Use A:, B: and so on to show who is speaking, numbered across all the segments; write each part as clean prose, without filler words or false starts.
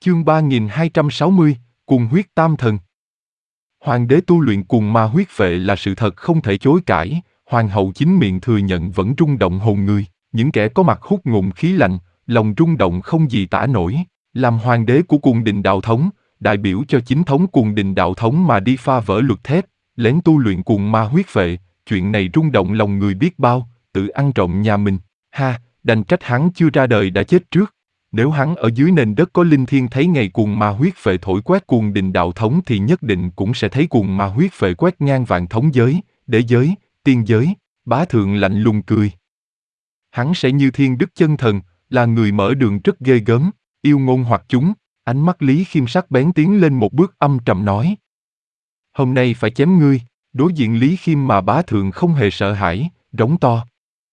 A: Chương 3260, Cuồng huyết tam thần. Hoàng đế tu luyện cuồng ma huyết phệ là sự thật không thể chối cãi, hoàng hậu chính miệng thừa nhận vẫn rung động hồn người, những kẻ có mặt hút ngụm khí lạnh, lòng rung động không gì tả nổi. Làm hoàng đế của cuồng đình đạo thống, đại biểu cho chính thống cuồng đình đạo thống mà đi phá vỡ luật thép, lén tu luyện cuồng ma huyết phệ, chuyện này rung động lòng người biết bao, tự ăn trộm nhà mình. Ha, đành trách hắn chưa ra đời đã chết trước. Nếu hắn ở dưới nền đất có linh thiên thấy ngày cuồng ma huyết phệ thổi quét cuồng đình đạo thống thì nhất định cũng sẽ thấy cuồng ma huyết phệ quét ngang vạn thống giới, đế giới, tiên giới. Bá thượng lạnh lùng cười. Hắn sẽ như thiên đức chân thần, là người mở đường rất ghê gớm, yêu ngôn hoặc chúng. Ánh mắt Lý Khiêm sắc bén tiến lên một bước âm trầm nói. Hôm nay phải chém ngươi. Đối diện Lý Khiêm mà bá thượng không hề sợ hãi, rống to.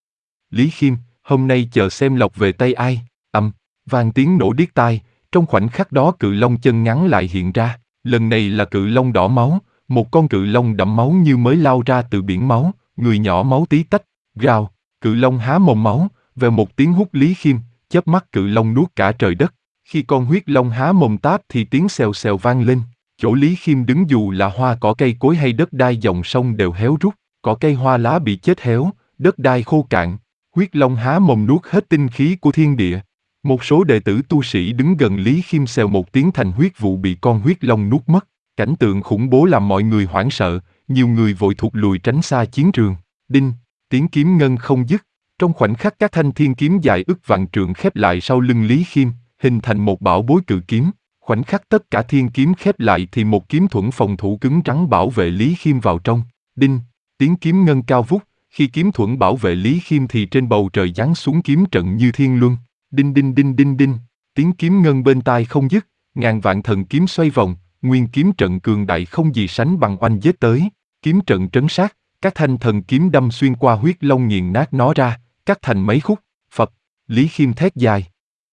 A: Lý Khiêm, hôm nay chờ xem lộc về tay ai. Vang tiếng nổ điếc tai, trong khoảnh khắc đó cự long chân ngắn lại hiện ra, lần này là cự long đỏ máu, một con cự long đẫm máu như mới lao ra từ biển máu, người nhỏ máu tí tách, gào, cự long há mồm máu, về một tiếng hút Lý Khiêm, chớp mắt cự long nuốt cả trời đất, khi con huyết long há mồm táp thì tiếng xèo xèo vang lên, chỗ Lý Khiêm đứng dù là hoa cỏ cây cối hay đất đai dòng sông đều héo rút, cỏ cây hoa lá bị chết héo, đất đai khô cạn, huyết long há mồm nuốt hết tinh khí của thiên địa. Một số đệ tử tu sĩ đứng gần Lý Khiêm xèo một tiếng thành huyết vụ bị con huyết long nuốt mất. Cảnh tượng khủng bố làm mọi người hoảng sợ, nhiều người vội thụt lùi tránh xa chiến trường. Đinh, tiếng kiếm ngân không dứt. Trong khoảnh khắc các thanh thiên kiếm dài ức vạn trượng khép lại sau lưng Lý Khiêm, hình thành một bảo bối cự kiếm. Khoảnh khắc tất cả thiên kiếm khép lại thì một kiếm thuẫn phòng thủ cứng rắn bảo vệ Lý Khiêm vào trong. Đinh, tiếng kiếm ngân cao vút. Khi kiếm thuẫn bảo vệ Lý Khiêm thì trên bầu trời giáng xuống kiếm trận như thiên luân. Đinh đinh đinh đinh đinh, tiếng kiếm ngân bên tai không dứt, ngàn vạn thần kiếm xoay vòng, nguyên kiếm trận cường đại không gì sánh bằng oanh giết tới, kiếm trận trấn sát, các thanh thần kiếm đâm xuyên qua huyết long nghiền nát nó ra, cắt thành mấy khúc. Phật, Lý Khiêm thét dài.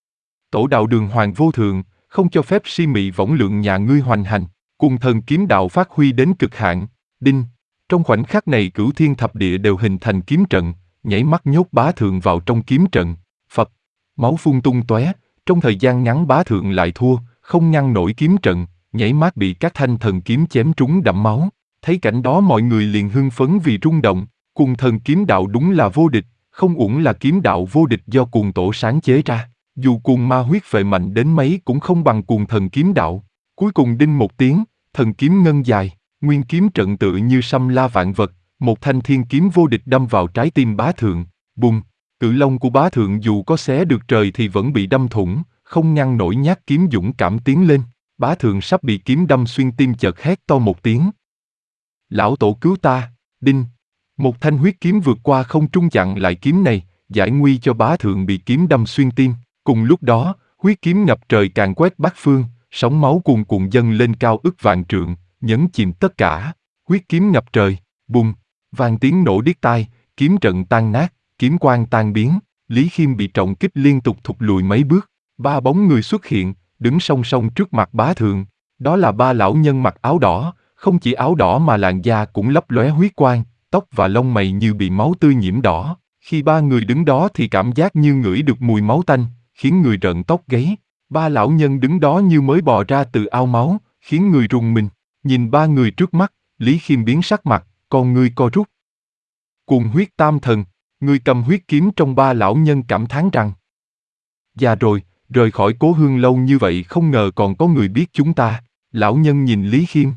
A: Tổ đạo đường hoàng vô thượng, không cho phép si mị võng lượng nhà ngươi hoành hành, cùng thần kiếm đạo phát huy đến cực hạn. Đinh, trong khoảnh khắc này cửu thiên thập địa đều hình thành kiếm trận, nhảy mắt nhốt bá thượng vào trong kiếm trận. Phật, máu phun tung tóe, trong thời gian ngắn bá thượng lại thua, không ngăn nổi kiếm trận, nhảy mắt bị các thanh thần kiếm chém trúng đẫm máu. Thấy cảnh đó mọi người liền hưng phấn vì rung động, cuồng thần kiếm đạo đúng là vô địch, không uổng là kiếm đạo vô địch do cuồng tổ sáng chế ra. Dù cuồng ma huyết phệ mạnh đến mấy cũng không bằng cuồng thần kiếm đạo. Cuối cùng đinh một tiếng, thần kiếm ngân dài, nguyên kiếm trận tựa như xâm la vạn vật, một thanh thiên kiếm vô địch đâm vào trái tim bá thượng, bùng. Cự long của bá thượng dù có xé được trời thì vẫn bị đâm thủng, không ngăn nổi nhát kiếm dũng cảm tiến lên. Bá thượng sắp bị kiếm đâm xuyên tim chợt hét to một tiếng. Lão tổ cứu ta, đinh. Một thanh huyết kiếm vượt qua không trung chặn lại kiếm này, giải nguy cho bá thượng bị kiếm đâm xuyên tim. Cùng lúc đó, huyết kiếm ngập trời càn quét bát phương, sóng máu cuồn cuộn dâng lên cao ức vạn trượng, nhấn chìm tất cả. Huyết kiếm ngập trời, bùng, vang tiếng nổ điếc tai, kiếm trận tan nát. Kiếm quang tan biến, Lý Khiêm bị trọng kích liên tục thụt lùi mấy bước, ba bóng người xuất hiện, đứng song song trước mặt bá thượng. Đó là ba lão nhân mặc áo đỏ, không chỉ áo đỏ mà làn da cũng lấp lóe huyết quang, tóc và lông mày như bị máu tươi nhiễm đỏ. Khi ba người đứng đó thì cảm giác như ngửi được mùi máu tanh, khiến người rợn tóc gáy. Ba lão nhân đứng đó như mới bò ra từ ao máu, khiến người rùng mình. Nhìn ba người trước mắt, Lý Khiêm biến sắc mặt, con ngươi co rút. Cuồng huyết tam thần. Người cầm huyết kiếm trong ba lão nhân cảm thán rằng: già rồi, rời khỏi cố hương lâu như vậy không ngờ còn có người biết chúng ta. Lão nhân nhìn Lý Khiêm.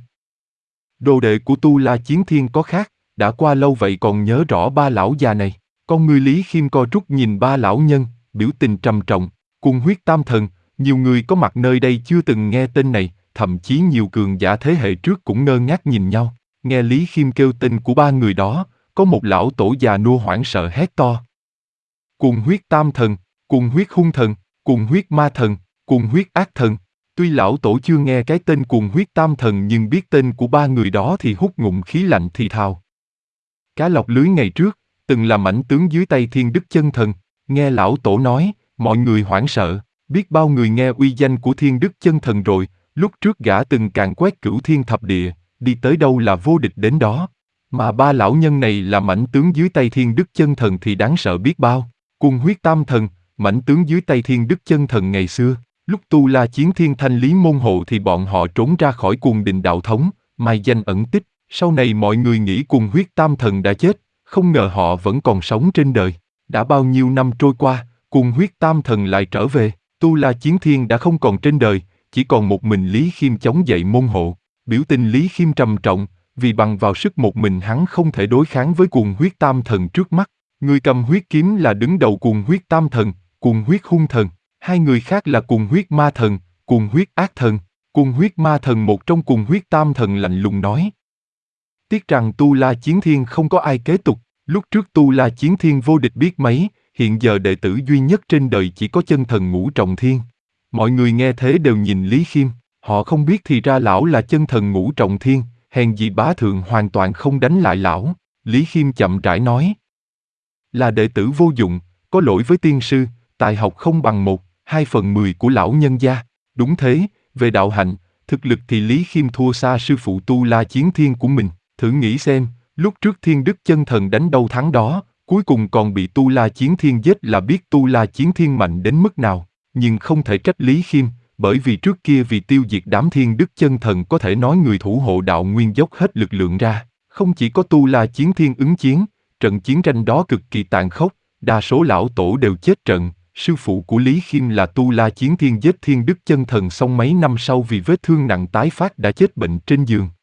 A: Đồ đệ của Tu La Chiến Thiên có khác, đã qua lâu vậy còn nhớ rõ ba lão già này. Con người Lý Khiêm co rút nhìn ba lão nhân, biểu tình trầm trọng. Cuồng huyết tam thần, nhiều người có mặt nơi đây chưa từng nghe tên này, thậm chí nhiều cường giả thế hệ trước cũng ngơ ngác nhìn nhau. Nghe Lý Khiêm kêu tên của ba người đó, có một lão tổ già nua hoảng sợ hét to. Cuồng huyết tam thần, cuồng huyết hung thần, cuồng huyết ma thần, cuồng huyết ác thần. Tuy lão tổ chưa nghe cái tên cuồng huyết tam thần nhưng biết tên của ba người đó thì hút ngụm khí lạnh thì thào. Cá lọc lưới ngày trước, từng là mãnh tướng dưới tay thiên đức chân thần. Nghe lão tổ nói, mọi người hoảng sợ. Biết bao người nghe uy danh của thiên đức chân thần rồi, lúc trước gã từng càn quét cửu thiên thập địa, đi tới đâu là vô địch đến đó. Mà ba lão nhân này là mãnh tướng dưới tay thiên đức chân thần thì đáng sợ biết bao. Cuồng huyết tam thần, mãnh tướng dưới tay thiên đức chân thần ngày xưa. Lúc Tu La Chiến Thiên thanh lý môn hộ thì bọn họ trốn ra khỏi Cuồng Đình đạo thống, mai danh ẩn tích. Sau này mọi người nghĩ Cuồng Huyết Tam Thần đã chết, không ngờ họ vẫn còn sống trên đời. Đã bao nhiêu năm trôi qua, Cuồng Huyết Tam Thần lại trở về. Tu La Chiến Thiên đã không còn trên đời, chỉ còn một mình Lý Khiêm chống dậy môn hộ. Biểu tình Lý Khiêm trầm trọng, vì bằng vào sức một mình hắn không thể đối kháng với Cuồng Huyết Tam Thần trước mắt. Người cầm huyết kiếm là đứng đầu Cuồng Huyết Tam Thần, Cuồng Huyết Hung Thần. Hai người khác là Cuồng Huyết Ma Thần, Cuồng Huyết Ác Thần. Cuồng Huyết Ma Thần một trong Cuồng Huyết Tam Thần lạnh lùng nói. Tiếc rằng Tu La Chiến Thiên không có ai kế tục. Lúc trước Tu La Chiến Thiên vô địch biết mấy, hiện giờ đệ tử duy nhất trên đời chỉ có chân thần Ngũ Trọng Thiên. Mọi người nghe thế đều nhìn Lý Khiêm, họ không biết thì ra lão là chân thần Ngũ Trọng Thiên, hèn gì bá thượng hoàn toàn không đánh lại lão. Lý Khiêm chậm rãi nói. Là đệ tử vô dụng, có lỗi với tiên sư, tài học không bằng 1/2/10 của lão nhân gia. Đúng thế, về đạo hạnh, thực lực thì Lý Khiêm thua xa sư phụ Tu La Chiến Thiên của mình. Thử nghĩ xem, lúc trước Thiên Đức chân thần đánh đâu thắng đó, cuối cùng còn bị Tu La Chiến Thiên giết là biết Tu La Chiến Thiên mạnh đến mức nào. Nhưng không thể trách Lý Khiêm, bởi vì trước kia vì tiêu diệt đám Thiên Đức chân thần có thể nói người thủ hộ đạo nguyên dốc hết lực lượng ra. Không chỉ có Tu La Chiến Thiên ứng chiến, trận chiến tranh đó cực kỳ tàn khốc, đa số lão tổ đều chết trận. Sư phụ của Lý Khiêm là Tu La Chiến Thiên giết Thiên Đức chân thần xong mấy năm sau vì vết thương nặng tái phát đã chết bệnh trên giường.